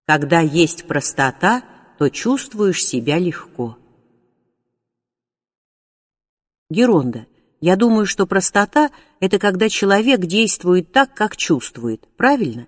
Когда есть простота, то чувствуешь себя легко. Геронда, я думаю, что простота — это когда человек действует так, как чувствует, правильно?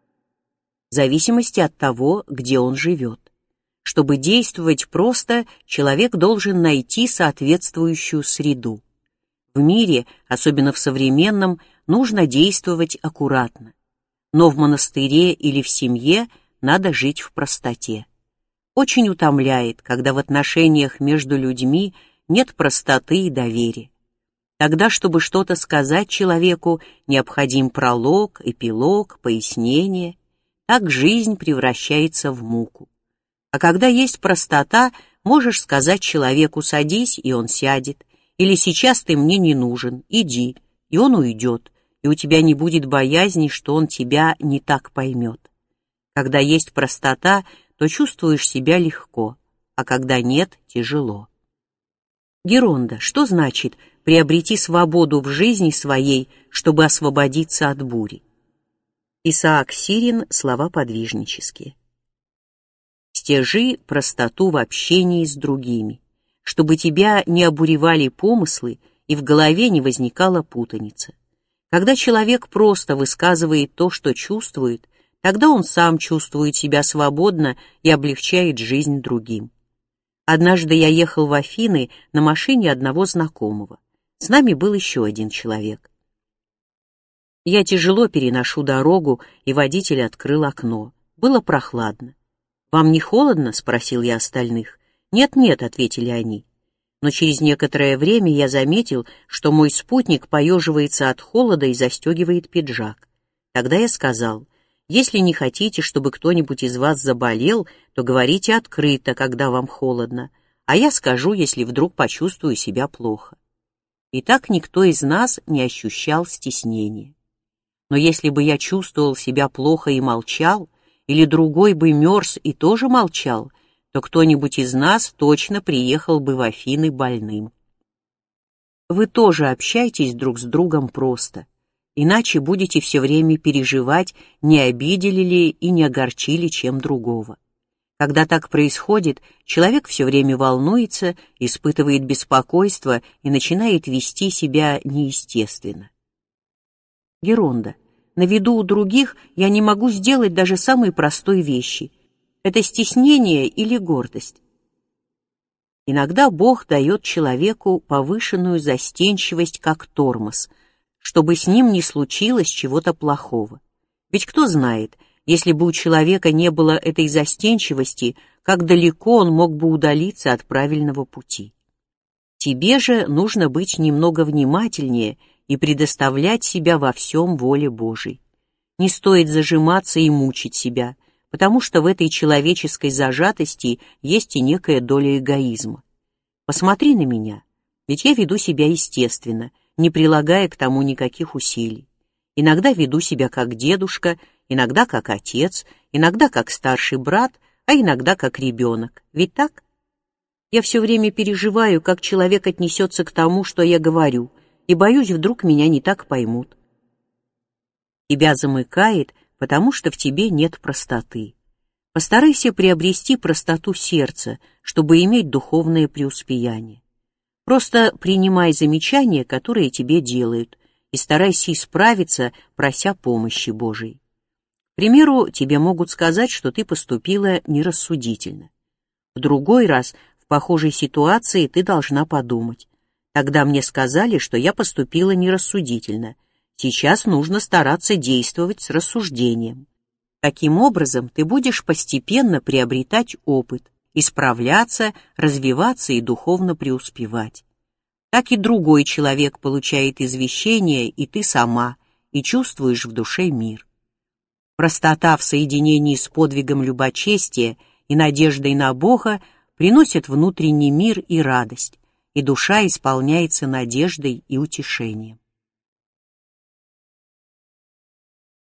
В зависимости от того, где он живет. Чтобы действовать просто, человек должен найти соответствующую среду. В мире, особенно в современном, нужно действовать аккуратно. Но в монастыре или в семье надо жить в простоте. Очень утомляет, когда в отношениях между людьми нет простоты и доверия. Тогда, чтобы что-то сказать человеку, необходим пролог, эпилог, пояснение. Так жизнь превращается в муку. А когда есть простота, можешь сказать человеку «садись», и он сядет, или «сейчас ты мне не нужен, иди», и он уйдет, и у тебя не будет боязни, что он тебя не так поймет. Когда есть простота, то чувствуешь себя легко, а когда нет, тяжело. Геронда, что значит «приобрети свободу в жизни своей, чтобы освободиться от бури»? Исаак Сирин, слова подвижнические. Стяжи простоту в общении с другими, чтобы тебя не обуревали помыслы и в голове не возникала путаница. Когда человек просто высказывает то, что чувствует, тогда он сам чувствует себя свободно и облегчает жизнь другим. Однажды я ехал в Афины на машине одного знакомого. С нами был еще один человек. Я тяжело переношу дорогу, и водитель открыл окно. Было прохладно. «Вам не холодно?» — спросил я остальных. «Нет-нет», — ответили они. Но через некоторое время я заметил, что мой спутник поеживается от холода и застегивает пиджак. Тогда я сказал: «Если не хотите, чтобы кто-нибудь из вас заболел, то говорите открыто, когда вам холодно, а я скажу, если вдруг почувствую себя плохо». И так никто из нас не ощущал стеснения. Но если бы я чувствовал себя плохо и молчал, или другой бы мерз и тоже молчал, то кто-нибудь из нас точно приехал бы в Афины больным. Вы тоже общайтесь друг с другом просто, иначе будете все время переживать, не обидели ли и не огорчили чем другого. Когда так происходит, человек все время волнуется, испытывает беспокойство и начинает вести себя неестественно. Геронда, на виду у других я не могу сделать даже самой простой вещи. Это стеснение или гордость? Иногда Бог дает человеку повышенную застенчивость как тормоз, чтобы с ним не случилось чего-то плохого. Ведь кто знает, если бы у человека не было этой застенчивости, как далеко он мог бы удалиться от правильного пути. Тебе же нужно быть немного внимательнее и предоставлять себя во всем воле Божией. Не стоит зажиматься и мучить себя, потому что в этой человеческой зажатости есть и некая доля эгоизма. Посмотри на меня, ведь я веду себя естественно, не прилагая к тому никаких усилий. Иногда веду себя как дедушка, иногда как отец, иногда как старший брат, а иногда как ребенок. Ведь так? Я все время переживаю, как человек отнесется к тому, что я говорю, и боюсь, вдруг меня не так поймут. Тебя замыкает, потому что в тебе нет простоты. Постарайся приобрести простоту сердца, чтобы иметь духовное преуспеяние. Просто принимай замечания, которые тебе делают, и старайся исправиться, прося помощи Божией. К примеру, тебе могут сказать, что ты поступила нерассудительно. В другой раз в похожей ситуации ты должна подумать: тогда мне сказали, что я поступила нерассудительно. Сейчас нужно стараться действовать с рассуждением. Таким образом, ты будешь постепенно приобретать опыт, исправляться, развиваться и духовно преуспевать. Так и другой человек получает извещение, и ты сама, и чувствуешь в душе мир. Простота в соединении с подвигом любочестия и надеждой на Бога приносит внутренний мир и радость, и душа исполняется надеждой и утешением.